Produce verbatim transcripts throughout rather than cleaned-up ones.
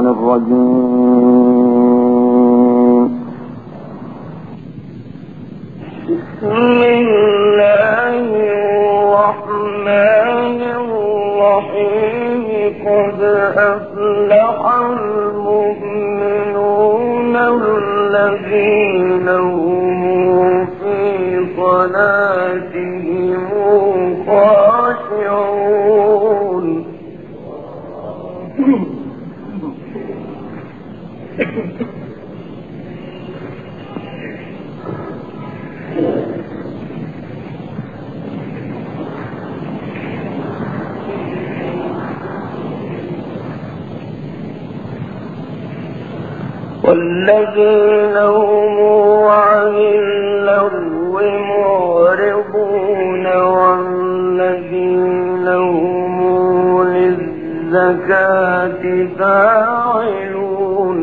الشيطان الرجيم. بسم الله الرحمن الرحيم. قد أفلح المؤمنون الذين هم في صلاتهم خاشعون. والذين هم عن اللغو معرضون والذين هم للزكاة فاعلون.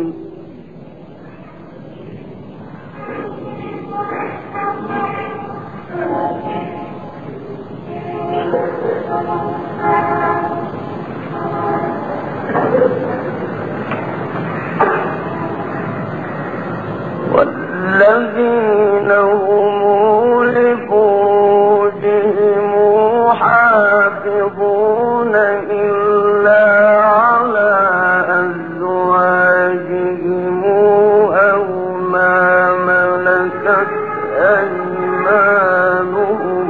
والذين هم لفروجهم حافظون إلا على أزواجهم أو ما ملكت أيمانهم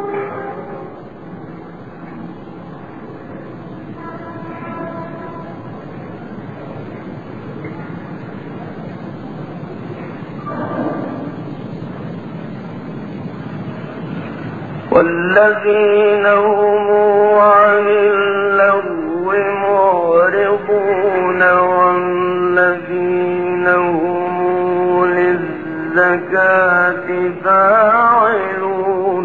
والذين هم عن اللغو معرضون والذين هم للزكاة فاعلون.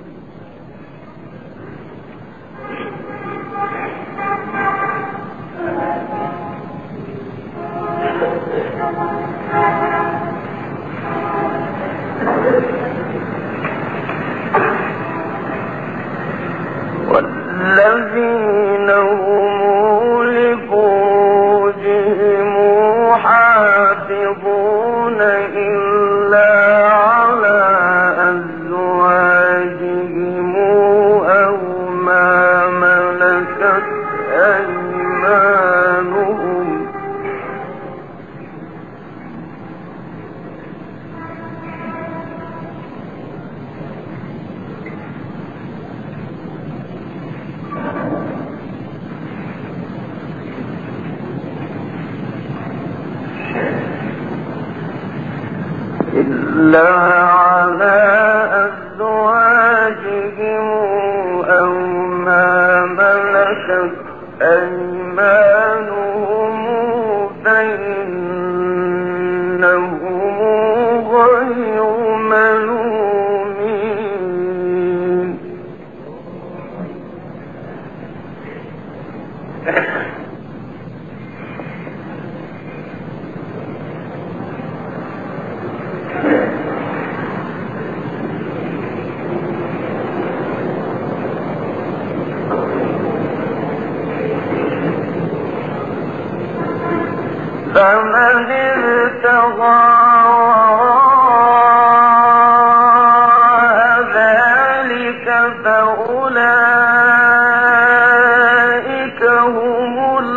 والذين هم لفروجهم حافظون إلا على أزواجهم أو ما ملكت أيمانهم إلا على أزواجهم أو ما ملكت أيمانهم فإنهم غير ملومين. فمن ابتغى ذلك فأولئك هم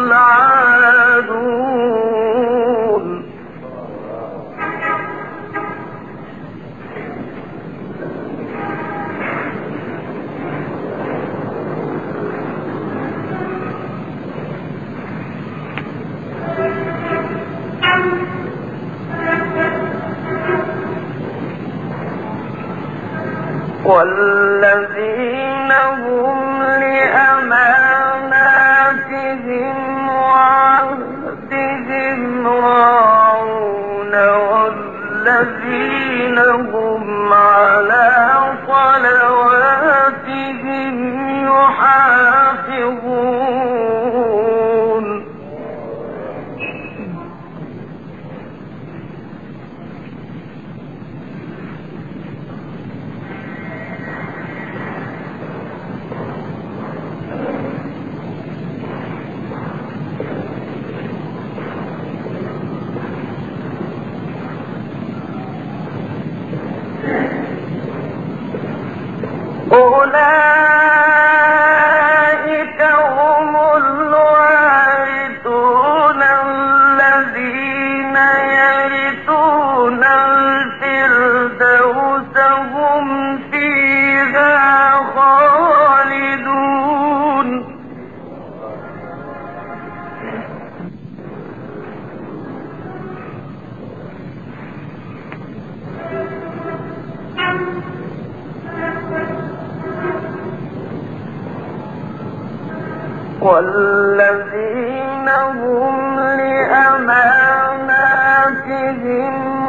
العادون. والذين هم لأماناتهم وعهدهم راعون والذين هم على صلواتهم يحافظون. والذين هم لأماناتهم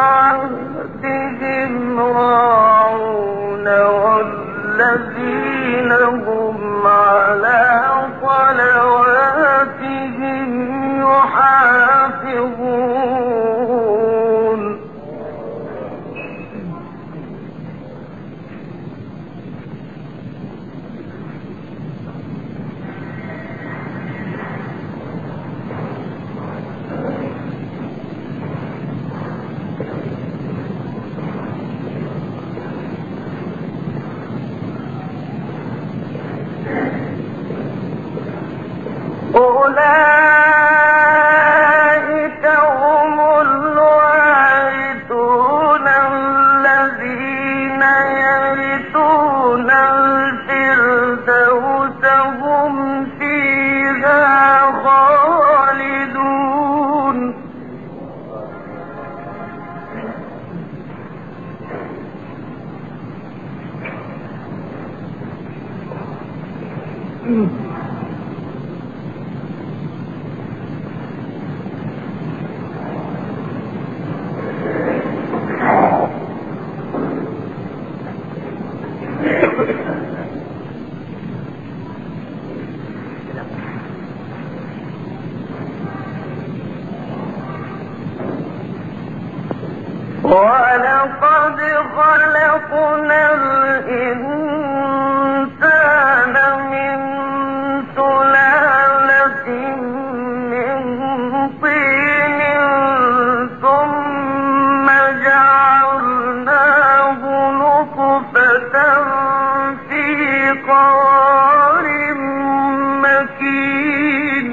وعهدهم راعون والذين هم على صلواتهم يحافظون أولئك هم الوارثون الذين يرثون الفردوس هم فيها خالدون ولقد خلقنا الإنسان من سلالة من طين ثم جعلناه نطفة في قرار مكين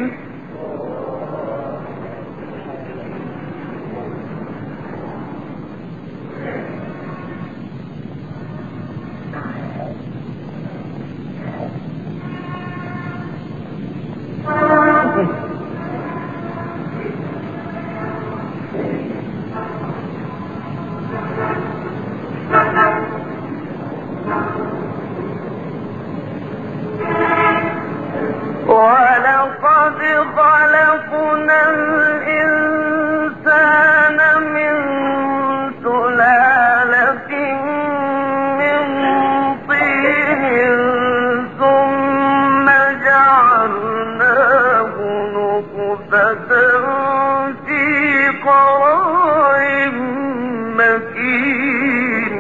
ولقد خلقنا الإنسان من سلالة من طين ثم جعلناه نطفة في قرار مكين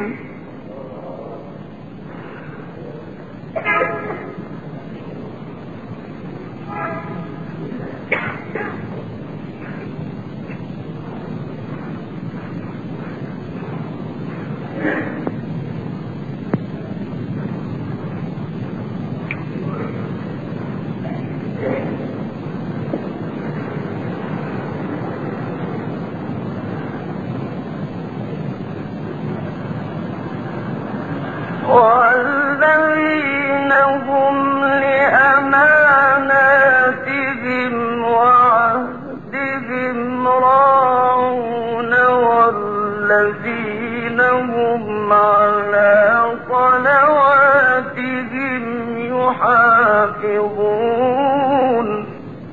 والذين هم لأماناتهم وعهدهم راعون والذين هم على صلواتهم يحافظون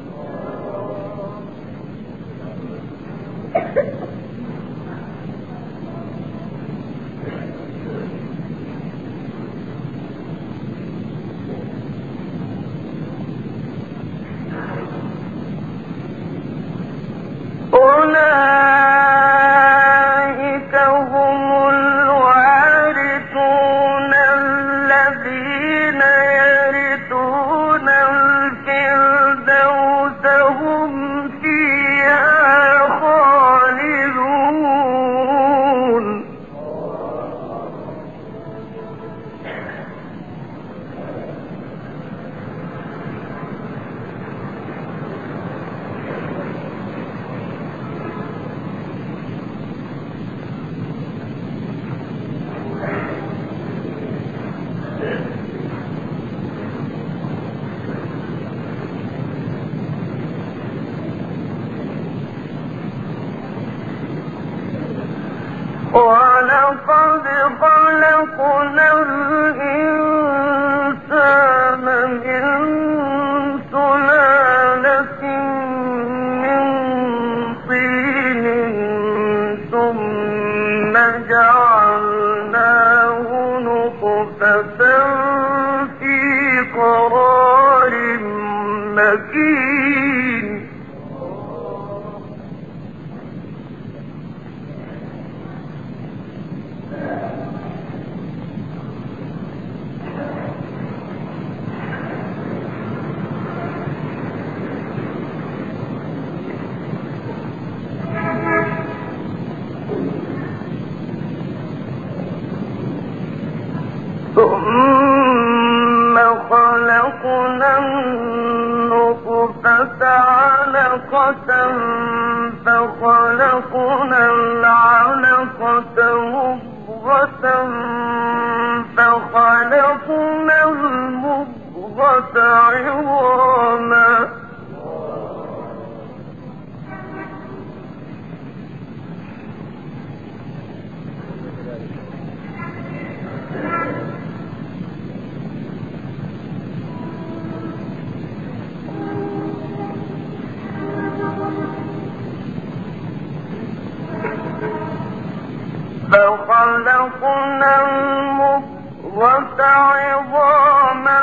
أولئك هم الوارثون الذين يرثون الفردوس هم فيها خالدون ولقد خلقنا الإنسان من سلالة مكين ثم خلقنا النطفة علقة فخلقنا العلقة مضغة فخلقنا المضغة عظاما فخلقنا المضغة عظاما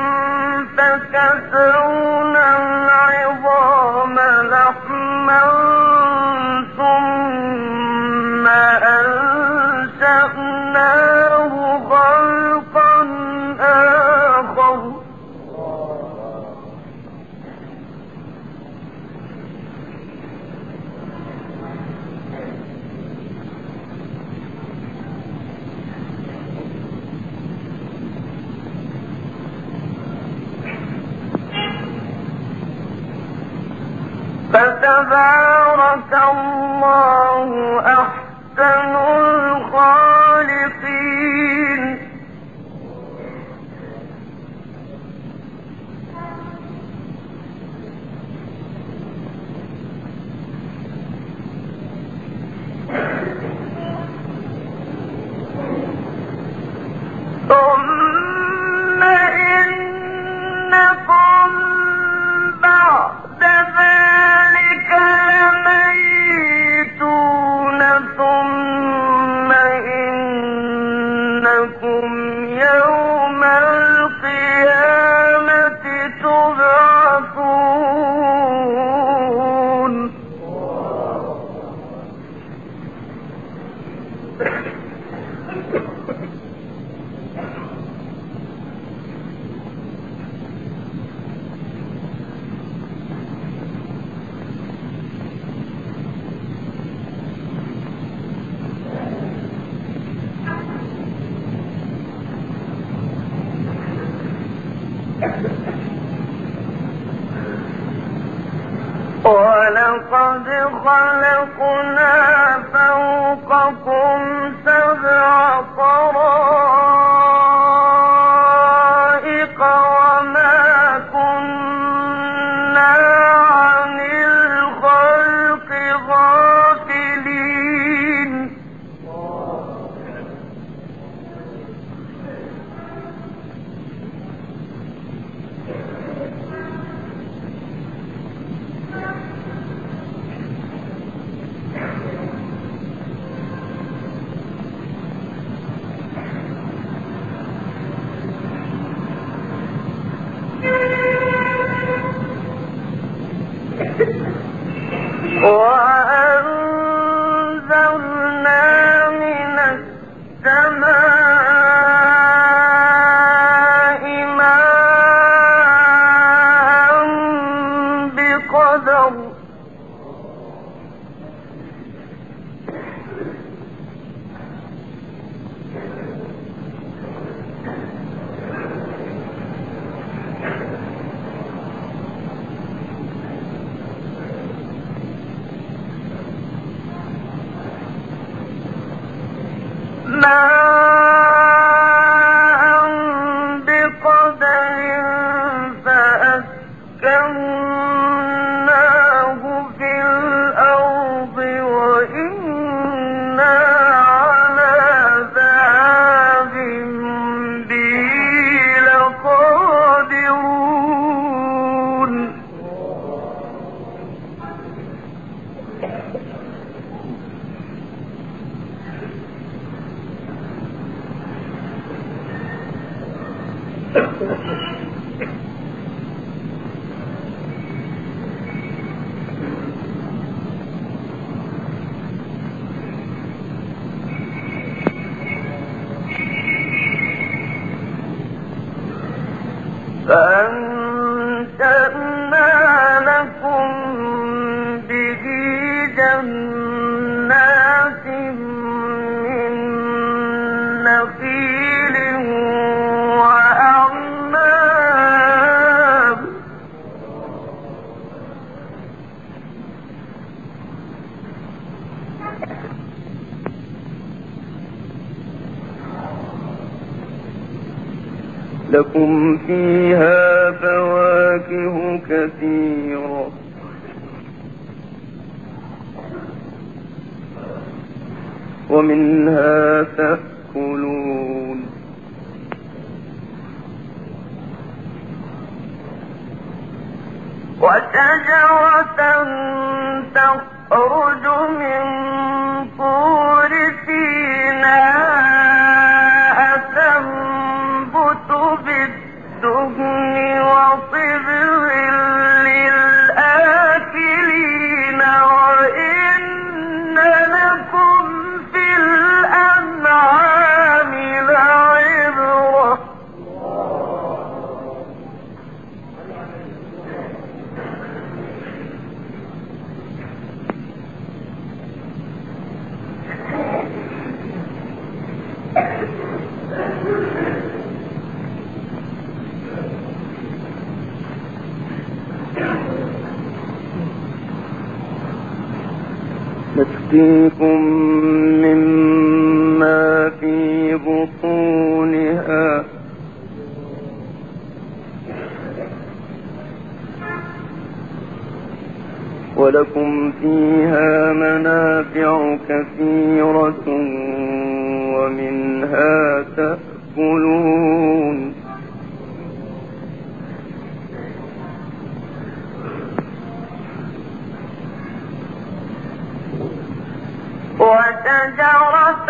فكسونا العظام لحما ثم أنشأناه خلقا آخر فتبارك الله أحسن الخالقين ثم إنكم بعد ذلك لميتون ثم إنكم يوم القيامة تبعثون ولقد خلقنا فوقكم سبع طرائق وما كنا عن الخلق غافلين وأنزلنا من السماء ماء بقدر ماء بقدر فأسكناه في الأرض وإنا على ذهاب به لقادرون لكم فيها فواكه كثيرة ومنها تأكلون وشجرة تخرج من طور سيناء تنبت بالدهن وصبغ للآكلين وإن لكم في الأنعام لعبرة نسقيكم مما في بطونها ولكم فيها منافع كثيرة ومنها تأكلون وشجرة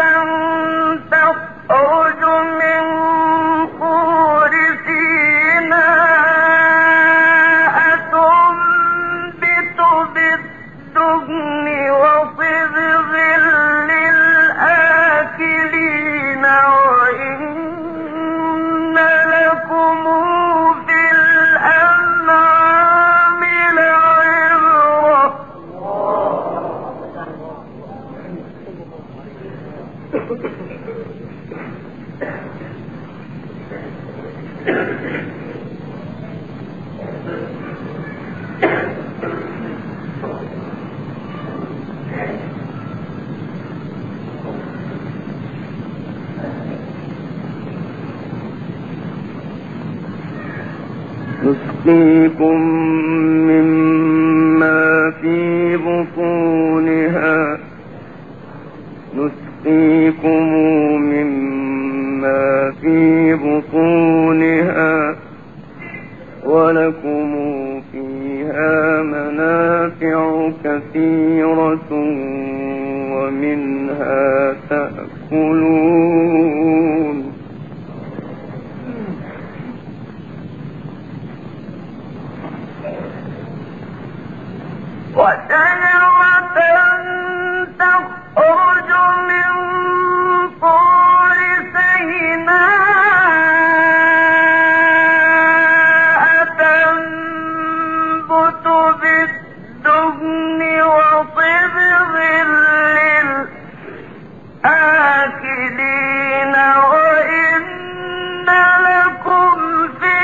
تخرج من طور سيناء تنبت بالدهن وصبغ للآكلين وإن لكم في الأنعام لعبرة نسقيكم مما في بطونها نسقيكم مما في بطونها ولكم فيها منافع كثيرة ومنها تأكلون وشجرة تخرج من طور سيناء تنبت بالدهن وصبغ للآكلين وإن لكم في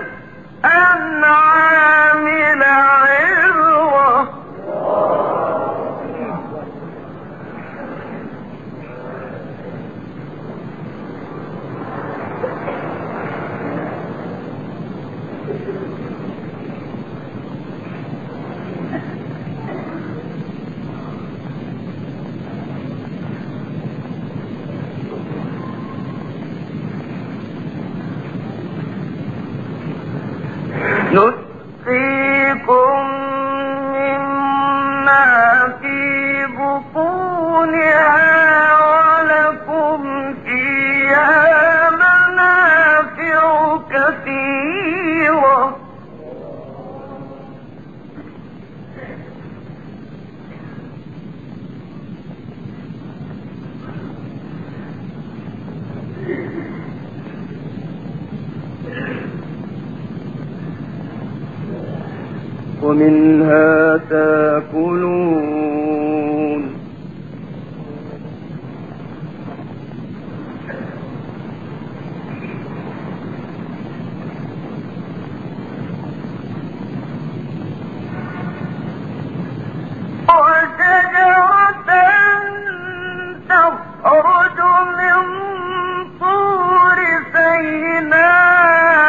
الأنعام لعبرة نسقيكم مما في بطونها ولكم فيها منافع كثيرة ومنها تأكلون وشجرة تخرج من طور سيناء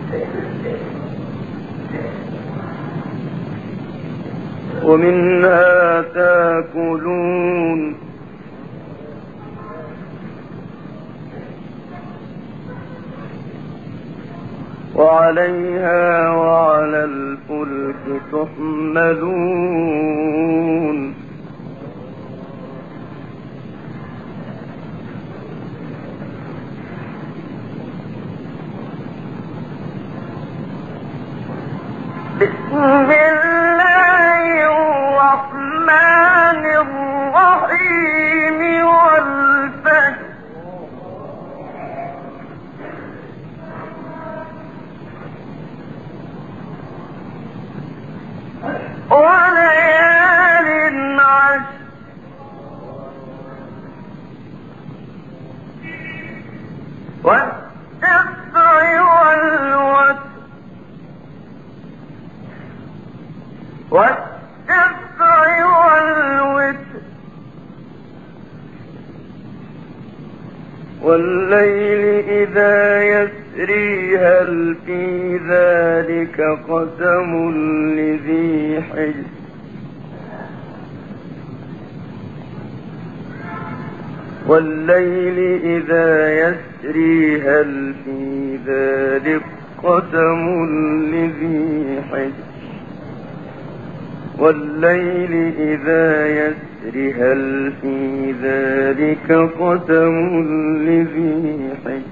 ومنها تاكلون وعليها وعلى الفلك تحملون بسم الله الرحمن الرحيم والفجر وليال عشر والشفع والوتر والشفع والوتر والليل إذا يسري هل في ذلك قسم لذي حجر والليل إذا يسري هل في ذلك قسم لذي حجر والليل إذا يسري هل في ذلك قسم لذي حجر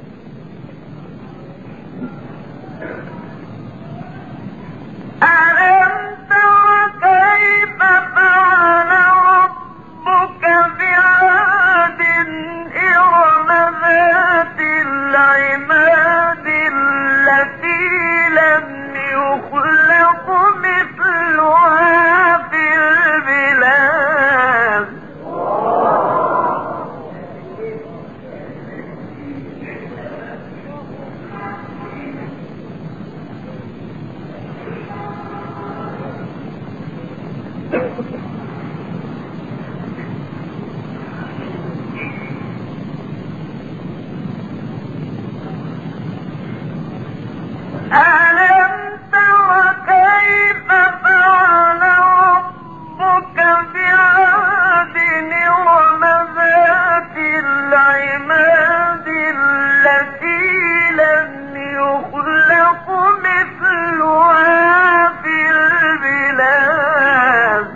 ألم تر كيف فعل ربك بعاد إرم ذات العماد التي لم يخلق مثلها في البلاد ألم تر كيف فعل ربك بعاد إرم ذات العماد التي لم يخلق مثلها في البلاد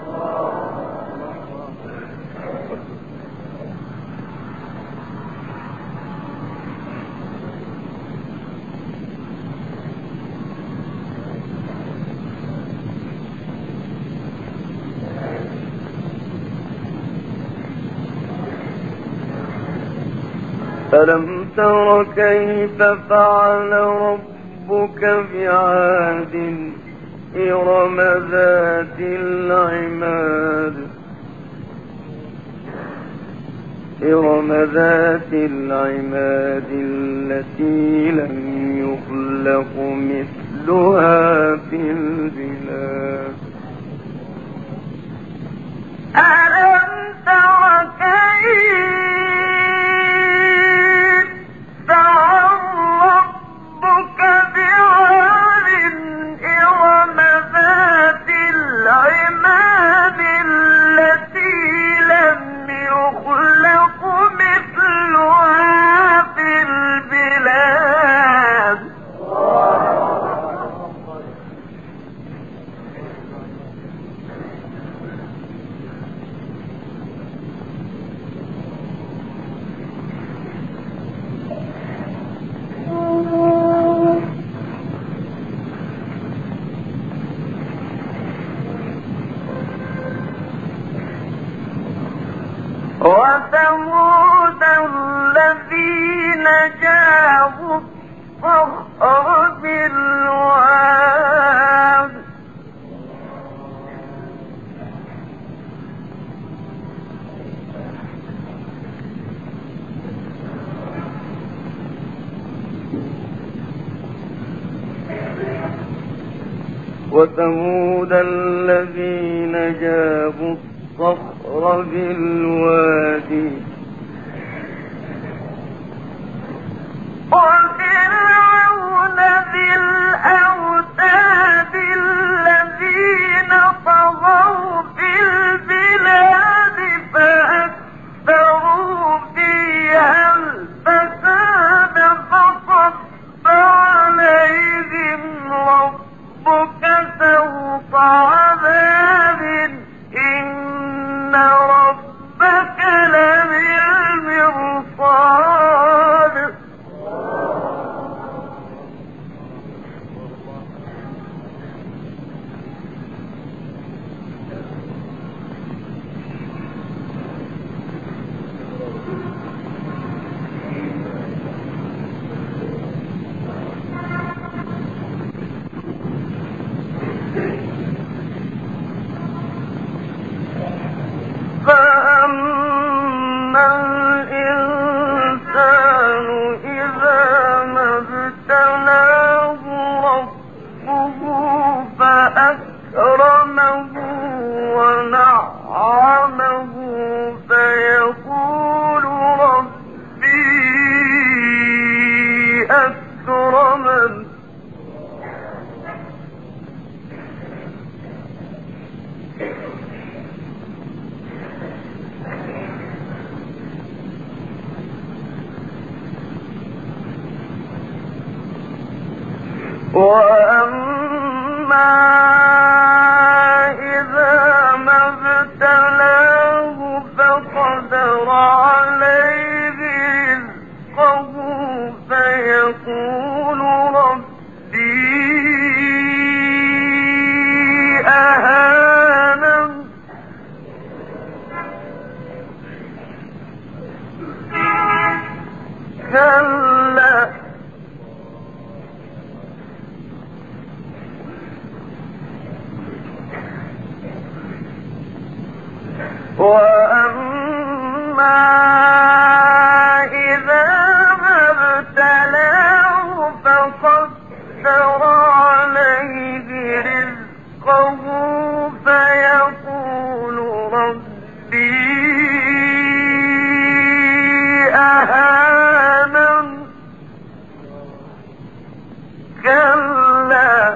ألم تر كيف فعل ربك بعاد إرم ذات العماد إرم ذات العماد التي لم يخلق مثلها في البلاد ألم تر كيف فعل ربك بعاد إرم ذات العماد التي لم يخلق مثلها في البلاد وثمود الذين جابوا الصخر بالواد وثمود الذين جابوا الصخر بالوادي وفرعون ذي مكرما وأما إذا ما ابتلاه فقدر عليه رزقه فيقول ربي أهانن كلا وأما إذا ما ابتلاه فقدر عليه رزقه فيقول ربي أهانن كلا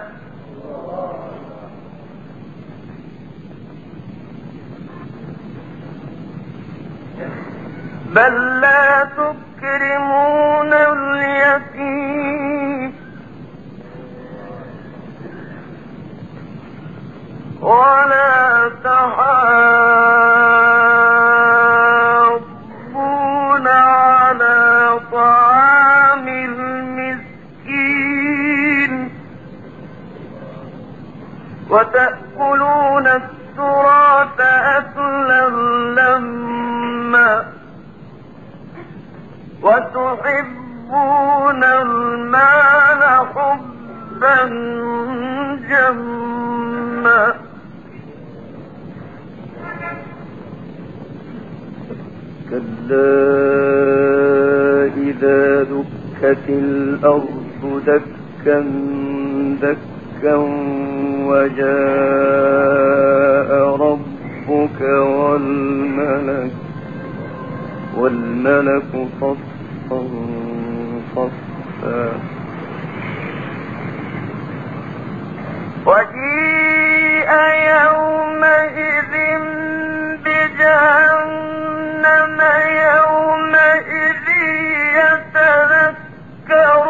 بل لا تكرمون اليتيم ولا تحاضون على طعام المسكين وتأكلون التراث أكلا لما وتحبون المال حبا جما كلا إذا دكت الأرض دكا دكا وجاء ربك والملك والملك صفا صفا وجيء يومئذ بجهنم يومئذ يتذكر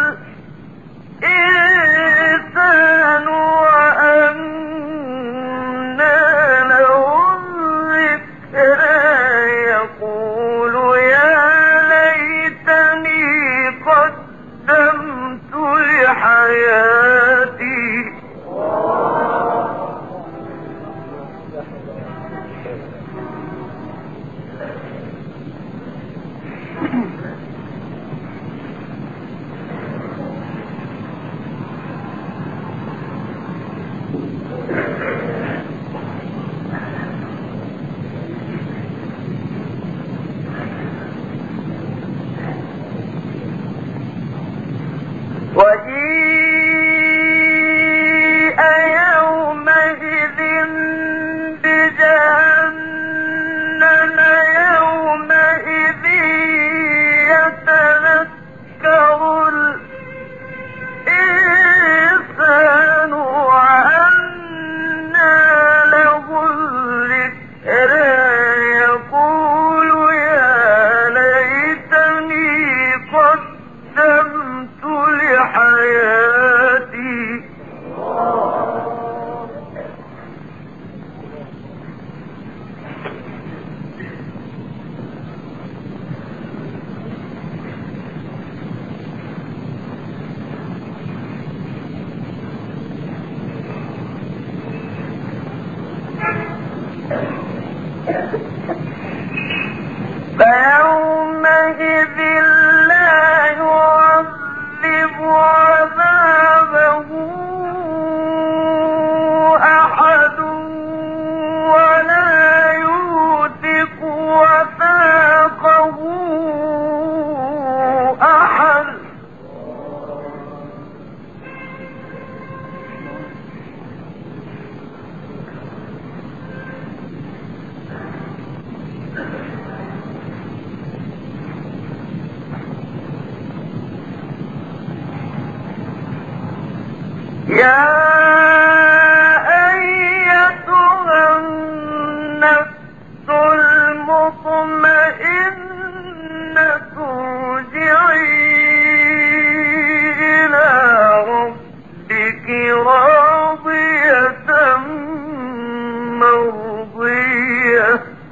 الإنسان وأنى له الذكرى يقول يا ليتني قدمت لحياتي وجيء يومئذ بجهنم يومئذ يتذكر الإنسان وأنى يا أيتها النفس المطمئنة ارجعي إلى ربك راضية مرضية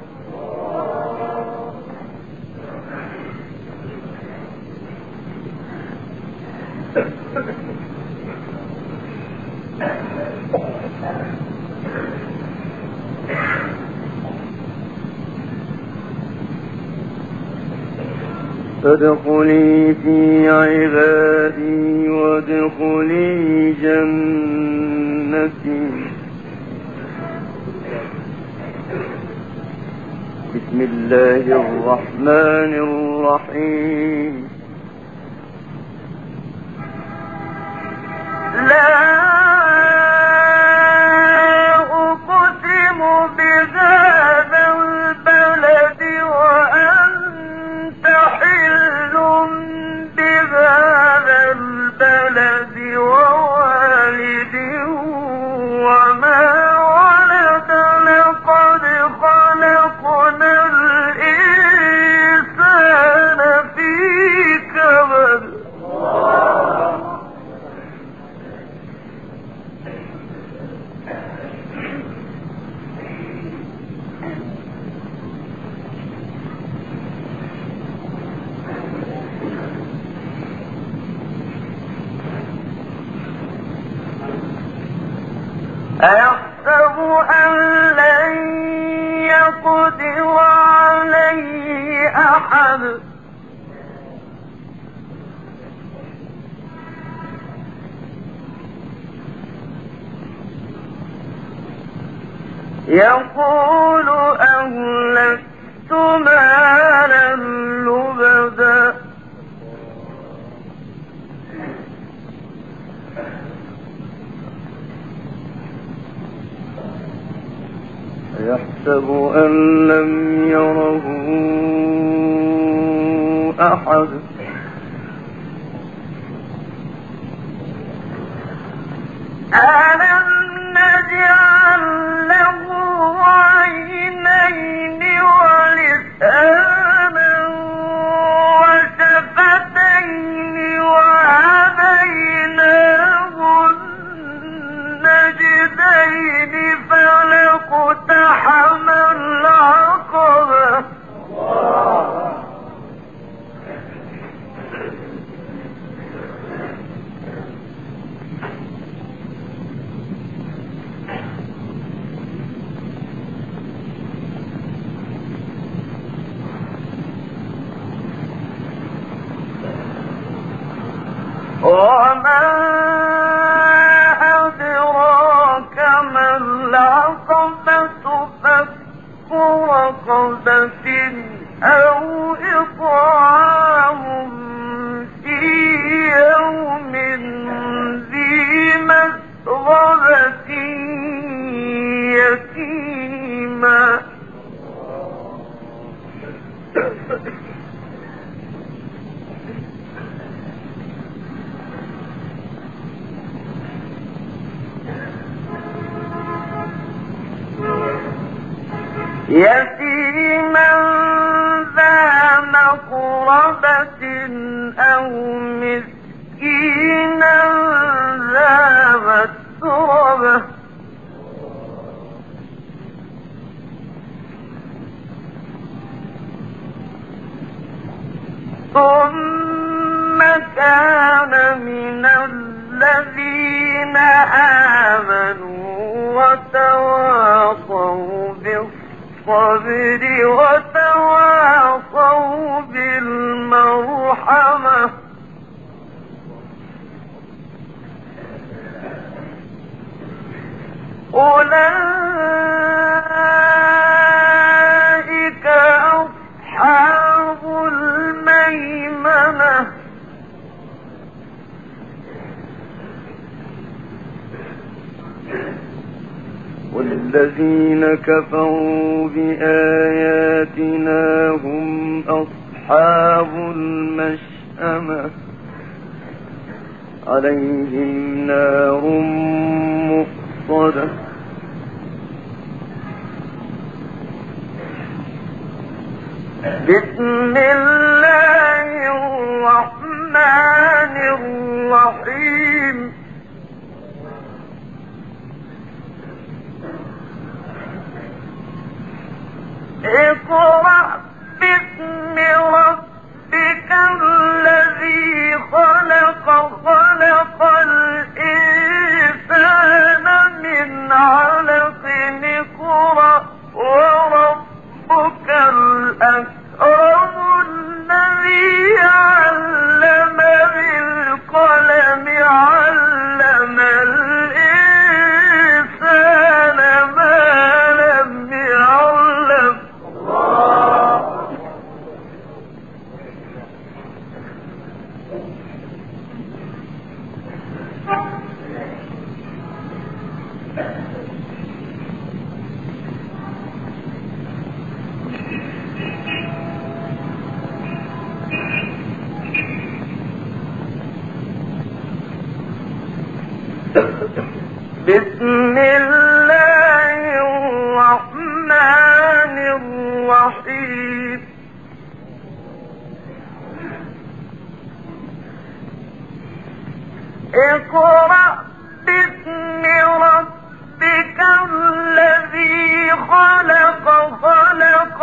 فادخلي في عبادي وادخلي جنتي. بسم الله الرحمن الرحيم. لا أقسم بهذا البلد وأنت حل بهذا البلد ووالد وما ولد لقد خلقنا الإنسان في كبد. أيحسب أن لن يقدر عليه أحد يقول أهلكت مالا لبدا يحسب أن لم يره أحد ألم نجعل له عينين ولسانا وشفتين وهديناه النجدين فلاقتحم العقبة. وما أدراك ما العقبة فك رقبة أو إطعام في يوم ذي مسغبة يتيما يتيما ذا مقربة أو مسكينا ذا مسربة ثم كان من الذين آمنوا وتواصوا بالصبر وتواصوا بالمرحمة أولئك أصحاب الميمنة والذين كفروا بآياتنا هم أصحاب المشأمة عليهم نار مؤصدة بسم الله الرحمن الرحيم اقرأ باسم ربك الذي خلق خلق الإنسان من علق اقرأ وربك الأكرم الذي علم بالقلم علم الإنسان ما لم يعلم بسم الله الرحمن الرحيم اقرأ باسم ربك الذي خلق خلق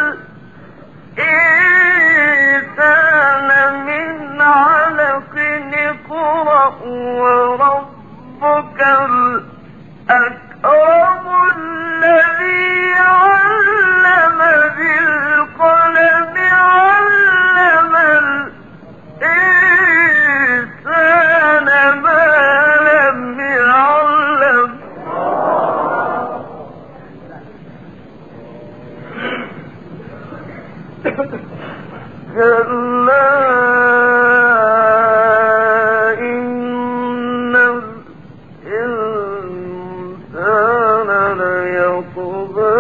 الإنسان من علق اقرأ وربك الأكرم الذي علم بالقلم علم الإنسان ما لم يعلم كلا إن الإنسان ليطغى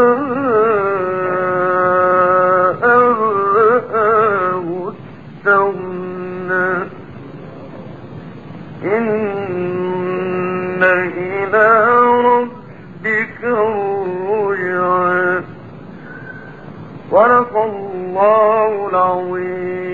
أن رآه استغنى إن إلى ربك الرجعى صدق الله العظيم.